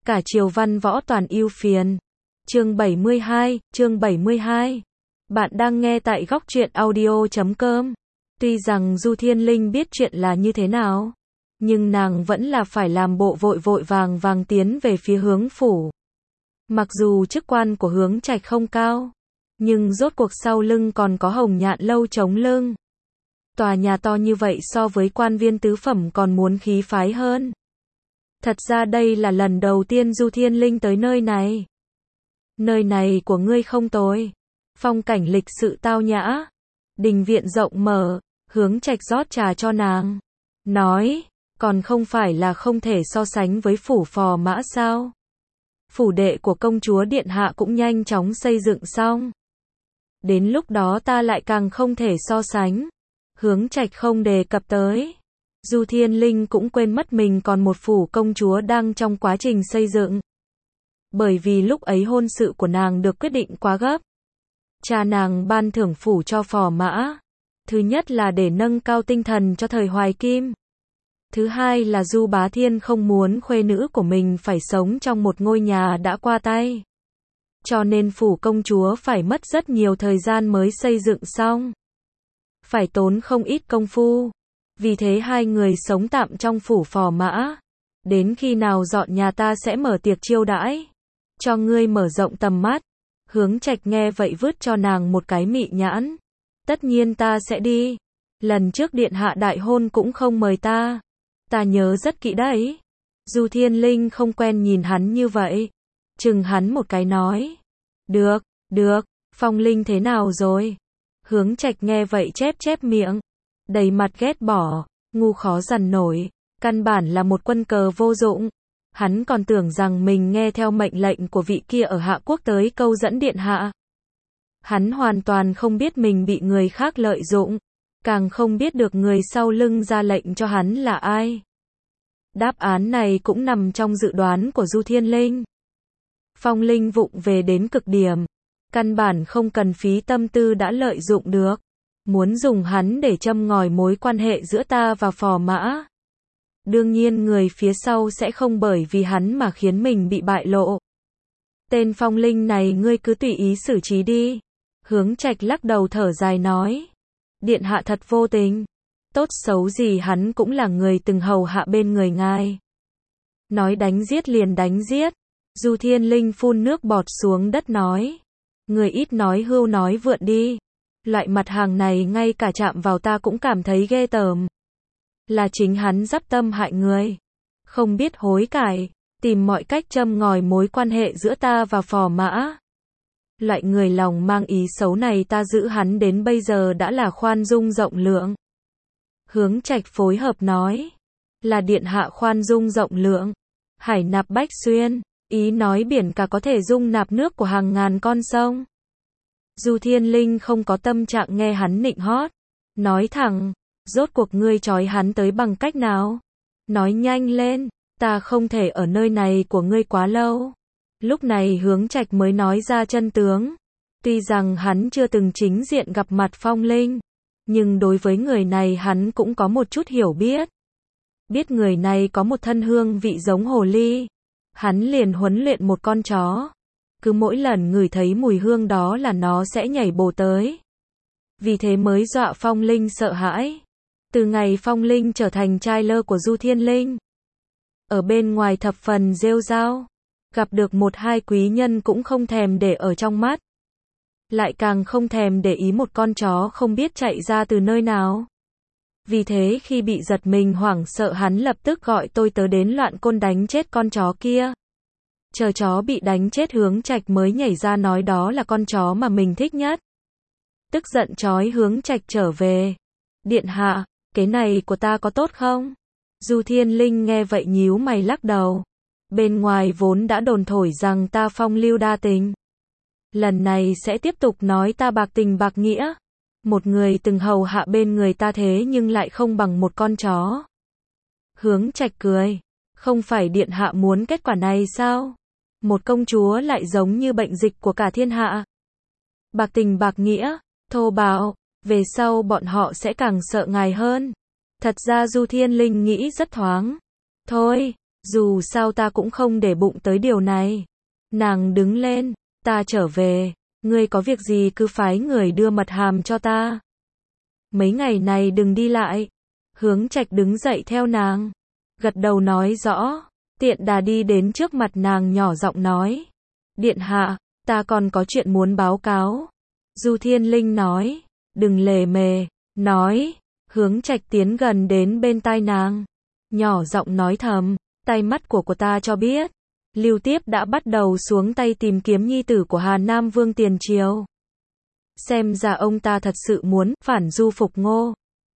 Cả triều văn võ toàn ưu phiền. Chương 72. Bạn đang nghe tại góc truyện audio.com. Tuy rằng Du Thiên Linh biết chuyện là như thế nào, nhưng nàng vẫn là phải làm bộ vội vội vàng vàng tiến về phía Hướng phủ. Mặc dù chức quan của Hướng Trạch không cao, nhưng rốt cuộc sau lưng còn có Hồng Nhạn lâu chống lưng. Tòa nhà to như vậy so với quan viên tứ phẩm còn muốn khí phái hơn. Thật ra đây là lần đầu tiên Du Thiên Linh tới nơi này. Nơi này của ngươi không tồi. Phong cảnh lịch sự tao nhã. Đình viện rộng mở, Hướng Trạch rót trà cho nàng. Nói, còn không phải là không thể so sánh với phủ Phò Mã sao? Phủ đệ của công chúa điện hạ cũng nhanh chóng xây dựng xong. Đến lúc đó ta lại càng không thể so sánh. Hướng Trạch không đề cập tới. Du Thiên Linh cũng quên mất mình còn một phủ công chúa đang trong quá trình xây dựng. Bởi vì lúc ấy hôn sự của nàng được quyết định quá gấp. Cha nàng ban thưởng phủ cho Phò Mã. Thứ nhất là để nâng cao tinh thần cho thời Hoài Kim. Thứ hai là Du Bá Thiên không muốn khuê nữ của mình phải sống trong một ngôi nhà đã qua tay. Cho nên phủ công chúa phải mất rất nhiều thời gian mới xây dựng xong. Phải tốn không ít công phu. Vì thế hai người sống tạm trong phủ Phò Mã. Đến khi nào dọn nhà ta sẽ mở tiệc chiêu đãi. Cho ngươi mở rộng tầm mắt. Hướng Trạch nghe vậy vứt cho nàng một cái mị nhãn. Tất nhiên ta sẽ đi. Lần trước điện hạ đại hôn cũng không mời ta. Ta nhớ rất kỹ đấy. Du Thiên Linh không quen nhìn hắn như vậy. Chừng hắn một cái nói. Được, Phong Linh thế nào rồi? Hướng Trạch nghe vậy chép miệng. Đầy mặt ghét bỏ, ngu khó dằn nổi. Căn bản là một quân cờ vô dụng. Hắn còn tưởng rằng mình nghe theo mệnh lệnh của vị kia ở Hạ Quốc tới câu dẫn điện hạ. Hắn hoàn toàn không biết mình bị người khác lợi dụng. Càng không biết được người sau lưng ra lệnh cho hắn là ai. Đáp án này cũng nằm trong dự đoán của Du Thiên Linh. Phong Linh vụng về đến cực điểm. Căn bản không cần phí tâm tư đã lợi dụng được. Muốn dùng hắn để châm ngòi mối quan hệ giữa ta và Phò Mã. Đương nhiên người phía sau sẽ không bởi vì hắn mà khiến mình bị bại lộ. Tên Phong Linh này ngươi cứ tùy ý xử trí đi. Hướng Trạch lắc đầu thở dài nói. Điện hạ thật vô tình. Tốt xấu gì hắn cũng là người từng hầu hạ bên người ngài. Nói đánh giết liền đánh giết. Du Thiên Linh phun nước bọt xuống đất nói. Người ít nói hưu nói vượn đi. Loại mặt hàng này ngay cả chạm vào ta cũng cảm thấy ghê tởm. Là chính hắn dắp tâm hại người. Không biết hối cải. Tìm mọi cách châm ngòi mối quan hệ giữa ta và Phò Mã. Loại người lòng mang ý xấu này ta giữ hắn đến bây giờ đã là khoan dung rộng lượng. Hướng Trạch phối hợp nói. Là điện hạ khoan dung rộng lượng. Hải nạp bách xuyên. Ý nói biển cả có thể dung nạp nước của hàng ngàn con sông. Du Thiên Linh không có tâm trạng nghe hắn nịnh hót. Nói thẳng. Rốt cuộc ngươi trói hắn tới bằng cách nào? Nói nhanh lên. Ta không thể ở nơi này của ngươi quá lâu. Lúc này Hướng Trạch mới nói ra chân tướng. Tuy rằng hắn chưa từng chính diện gặp mặt Phong Linh. Nhưng đối với người này hắn cũng có một chút hiểu biết. Biết người này có một thân hương vị giống hồ ly. Hắn liền huấn luyện một con chó. Cứ mỗi lần ngửi thấy mùi hương đó là nó sẽ nhảy bổ tới. Vì thế mới dọa Phong Linh sợ hãi. Từ ngày Phong Linh trở thành trai lơ của Du Thiên Linh. Ở bên ngoài thập phần rêu rao. Gặp được một hai quý nhân cũng không thèm để ở trong mắt. Lại càng không thèm để ý một con chó không biết chạy ra từ nơi nào. Vì thế khi bị giật mình hoảng sợ hắn lập tức gọi tôi tớ đến loạn côn đánh chết con chó kia. Chờ chó bị đánh chết Hướng Trạch mới nhảy ra nói đó là con chó mà mình thích nhất. Tức giận chói Hướng Trạch trở về. Điện hạ, cái này của ta có tốt không? Du Thiên Linh nghe vậy nhíu mày lắc đầu. Bên ngoài vốn đã đồn thổi rằng ta phong lưu đa tình. Lần này sẽ tiếp tục nói ta bạc tình bạc nghĩa. Một người từng hầu hạ bên người ta thế nhưng lại không bằng một con chó. Hướng Trạch cười. Không phải điện hạ muốn kết quả này sao? Một công chúa lại giống như bệnh dịch của cả thiên hạ. Bạc tình bạc nghĩa, thô bạo, về sau bọn họ sẽ càng sợ ngài hơn. Thật ra Du Thiên Linh nghĩ rất thoáng. Thôi, Dù sao ta cũng không để bụng tới điều này. Nàng đứng lên, ta trở về, ngươi có việc gì cứ phái người đưa mật hàm cho ta. Mấy ngày này đừng đi lại. Hướng Trạch đứng dậy theo nàng, gật đầu nói rõ, tiện đà đi đến trước mặt nàng nhỏ giọng nói. Điện hạ, ta còn có chuyện muốn báo cáo. Du Thiên Linh nói, đừng lề mề, nói. Hướng Trạch tiến gần đến bên tai nàng, nhỏ giọng nói thầm, tai mắt của ta cho biết, Lưu Tiếp đã bắt đầu xuống tay tìm kiếm nhi tử của Hà Nam Vương tiền triều. Xem ra ông ta thật sự muốn phản Du phục Ngô.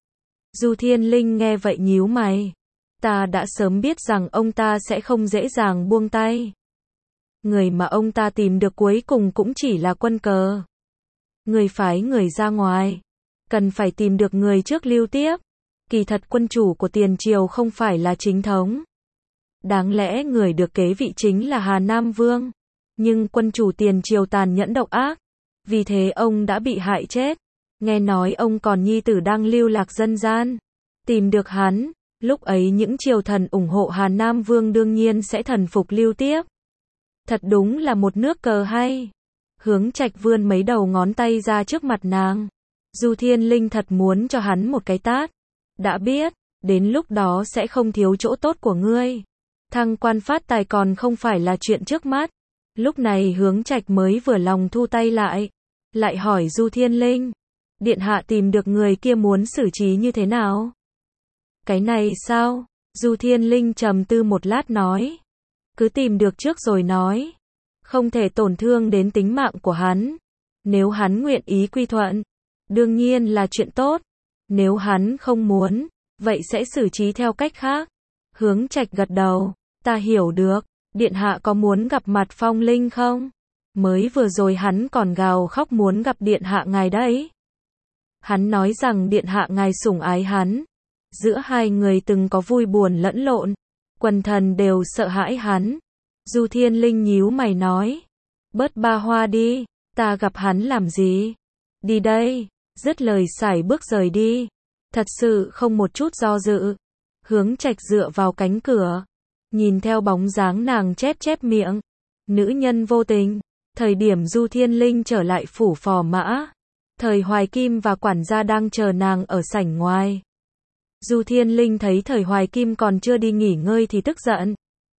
Du Thiên Linh nghe vậy nhíu mày. Ta đã sớm biết rằng ông ta sẽ không dễ dàng buông tay. Người mà ông ta tìm được cuối cùng cũng chỉ là quân cờ. Người phái người ra ngoài, cần phải tìm được người trước Lưu Tiếp. Kỳ thật quân chủ của tiền triều không phải là chính thống. Đáng lẽ người được kế vị chính là Hà Nam Vương. Nhưng quân chủ tiền triều tàn nhẫn độc ác. Vì thế ông đã bị hại chết. Nghe nói ông còn nhi tử đang lưu lạc dân gian. Tìm được hắn, lúc ấy những triều thần ủng hộ Hà Nam Vương đương nhiên sẽ thần phục Lưu Tiếp. Thật đúng là một nước cờ hay. Hướng Trạch vươn mấy đầu ngón tay ra trước mặt nàng. Du Thiên Linh thật muốn cho hắn một cái tát. Đã biết, đến lúc đó sẽ không thiếu chỗ tốt của ngươi. Thăng quan phát tài còn không phải là chuyện trước mắt. Lúc này Hướng Trạch mới vừa lòng thu tay lại. Lại hỏi Du Thiên Linh. Điện hạ tìm được người kia muốn xử trí như thế nào? Cái này sao? Du Thiên Linh trầm tư một lát nói. Cứ tìm được trước rồi nói. Không thể tổn thương đến tính mạng của hắn. Nếu hắn nguyện ý quy thuận, đương nhiên là chuyện tốt. Nếu hắn không muốn, vậy sẽ xử trí theo cách khác. Hướng Trạch gật đầu. Ta hiểu được. Điện hạ có muốn gặp mặt Phong Linh không? Mới vừa rồi hắn còn gào khóc muốn gặp điện hạ ngài đấy. Hắn nói rằng điện hạ ngài sủng ái hắn. Giữa hai người từng có vui buồn lẫn lộn. Quần thần đều sợ hãi hắn. Du Thiên Linh nhíu mày nói. Bớt ba hoa đi. Ta gặp hắn làm gì? Đi đây. Dứt lời sải bước rời đi. Thật sự không một chút do dự. Hướng Trạch dựa vào cánh cửa. Nhìn theo bóng dáng nàng chép chép miệng. Nữ nhân vô tình. Thời điểm Du Thiên Linh trở lại phủ Phò Mã. Thời Hoài Kim và quản gia đang chờ nàng ở sảnh ngoài. Du Thiên Linh thấy Thời Hoài Kim còn chưa đi nghỉ ngơi thì tức giận.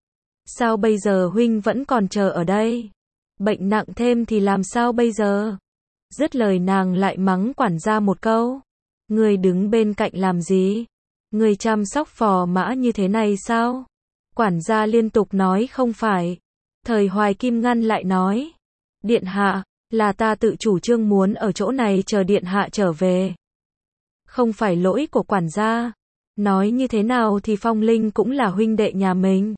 Sao bây giờ huynh vẫn còn chờ ở đây? Bệnh nặng thêm thì làm sao bây giờ? Dứt lời nàng lại mắng quản gia một câu. Người đứng bên cạnh làm gì? Người chăm sóc Phò Mã như thế này sao? Quản gia liên tục nói không phải. Thời Hoài Kim ngăn lại nói. Điện hạ, là ta tự chủ trương muốn ở chỗ này chờ điện hạ trở về. Không phải lỗi của quản gia. Nói như thế nào thì Phong Linh cũng là huynh đệ nhà mình.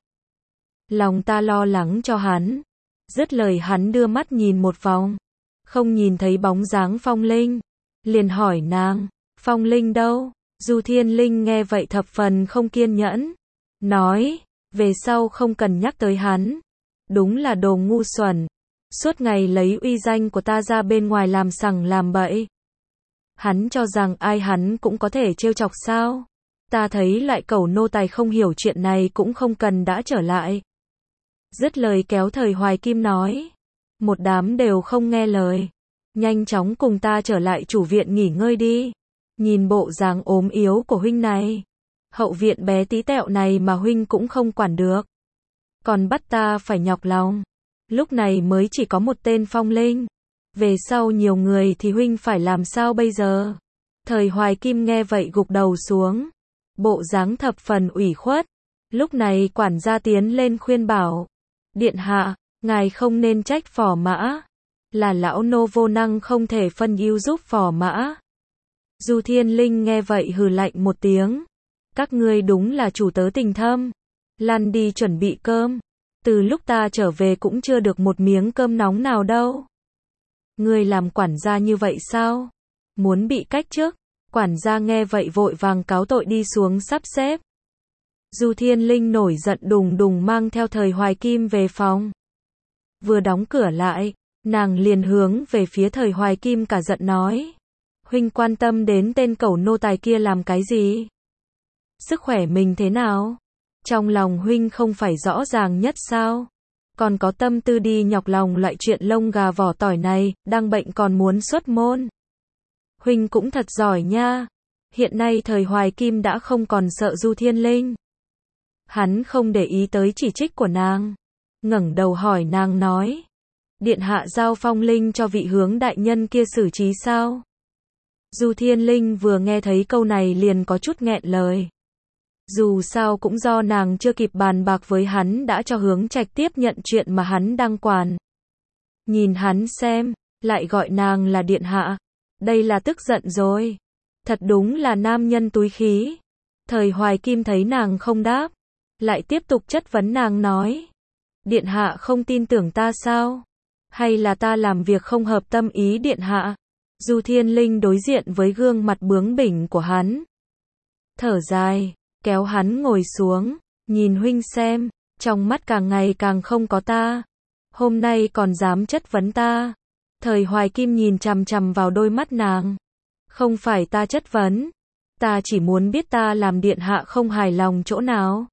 Lòng ta lo lắng cho hắn. Dứt lời hắn đưa mắt nhìn một vòng. Không nhìn thấy bóng dáng Phong Linh. Liền hỏi nàng, Phong Linh đâu? Du Thiên Linh nghe vậy thập phần không kiên nhẫn. Nói, về sau không cần nhắc tới hắn. Đúng là đồ ngu xuẩn. Suốt ngày lấy uy danh của ta ra bên ngoài làm sằng làm bậy. Hắn cho rằng ai hắn cũng có thể trêu chọc sao? Ta thấy lại cẩu nô tài không hiểu chuyện này cũng không cần đã trở lại. Dứt lời kéo Thời Hoài Kim nói. Một đám đều không nghe lời. Nhanh chóng cùng ta trở lại chủ viện nghỉ ngơi đi. Nhìn bộ dáng ốm yếu của huynh này. Hậu viện bé tí tẹo này mà huynh cũng không quản được. Còn bắt ta phải nhọc lòng. Lúc này mới chỉ có một tên Phong Linh. Về sau nhiều người thì huynh phải làm sao bây giờ? Thời Hoài Kim nghe vậy gục đầu xuống. Bộ dáng thập phần ủy khuất. Lúc này quản gia tiến lên khuyên bảo. Điện hạ, ngài không nên trách Phò Mã. Là lão nô vô năng không thể phân ưu giúp Phò Mã. Du Thiên Linh nghe vậy hừ lạnh một tiếng. Các ngươi đúng là chủ tớ tình thâm. Lăn đi chuẩn bị cơm. Từ lúc ta trở về cũng chưa được một miếng cơm nóng nào đâu. Ngươi làm quản gia như vậy sao? Muốn bị cách chức? Quản gia nghe vậy vội vàng cáo tội đi xuống sắp xếp. Du Thiên Linh nổi giận đùng đùng mang theo Thời Hoài Kim về phòng. Vừa đóng cửa lại, nàng liền hướng về phía Thời Hoài Kim cả giận nói. Huynh quan tâm đến tên cẩu nô tài kia làm cái gì? Sức khỏe mình thế nào? Trong lòng huynh không phải rõ ràng nhất sao? Còn có tâm tư đi nhọc lòng loại chuyện lông gà vỏ tỏi này, đang bệnh còn muốn xuất môn. Huynh cũng thật giỏi nha. Hiện nay thời Hoài Kim đã không còn sợ Du Thiên Linh. Hắn không để ý tới chỉ trích của nàng. Ngẩng đầu hỏi nàng nói. Điện hạ giao phong linh cho vị hướng đại nhân kia xử trí sao? Du Thiên Linh vừa nghe thấy câu này liền có chút nghẹn lời. Dù sao cũng do nàng chưa kịp bàn bạc với hắn đã cho Hướng Trạch tiếp nhận chuyện mà hắn đang quản. Nhìn hắn xem, lại gọi nàng là điện hạ. Đây là tức giận rồi. Thật đúng là nam nhân túi khí. Thời Hoài Kim thấy nàng không đáp, lại tiếp tục chất vấn nàng nói. Điện hạ không tin tưởng ta sao? Hay là ta làm việc không hợp tâm ý điện hạ? Du Thiên Linh đối diện với gương mặt bướng bỉnh của hắn. Thở dài, kéo hắn ngồi xuống, nhìn huynh xem, trong mắt càng ngày càng không có ta. Hôm nay còn dám chất vấn ta. Thời Hoài Kim nhìn chằm chằm vào đôi mắt nàng. Không phải ta chất vấn, ta chỉ muốn biết ta làm điện hạ không hài lòng chỗ nào,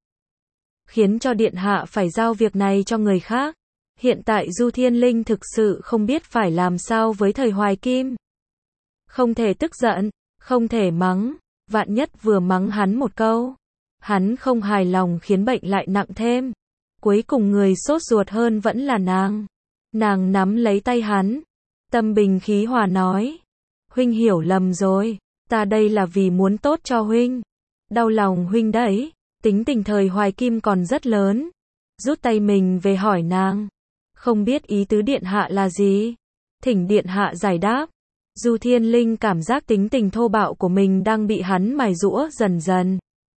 khiến cho điện hạ phải giao việc này cho người khác. Hiện tại Du Thiên Linh thực sự không biết phải làm sao với thời Hoài Kim. Không thể tức giận, không thể mắng, vạn nhất vừa mắng hắn một câu, hắn không hài lòng khiến bệnh lại nặng thêm. Cuối cùng người sốt ruột hơn vẫn là nàng. Nàng nắm lấy tay hắn, tâm bình khí hòa nói. Huynh hiểu lầm rồi, ta đây là vì muốn tốt cho huynh. Đau lòng huynh đấy. Tính tình thời Hoài Kim còn rất lớn. Rút tay mình về hỏi nàng. Không biết ý tứ điện hạ là gì? Thỉnh điện hạ giải đáp. Du Thiên Linh cảm giác tính tình thô bạo của mình đang bị hắn mài giũa dần dần.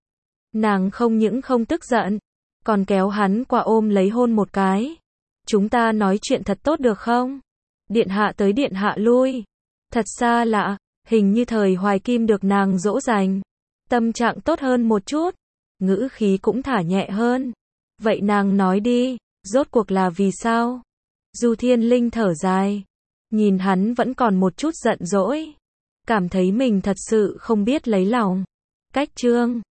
Nàng không những không tức giận, còn kéo hắn qua ôm lấy hôn một cái. Chúng ta nói chuyện thật tốt được không? Điện hạ tới điện hạ lui. Thật xa lạ, hình như thời Hoài Kim được nàng dỗ dành. Tâm trạng tốt hơn một chút, ngữ khí cũng thả nhẹ hơn. Vậy nàng nói đi, rốt cuộc là vì sao? Du Thiên Linh thở dài, nhìn hắn vẫn còn một chút giận dỗi, cảm thấy mình thật sự không biết lấy lòng. Cách chương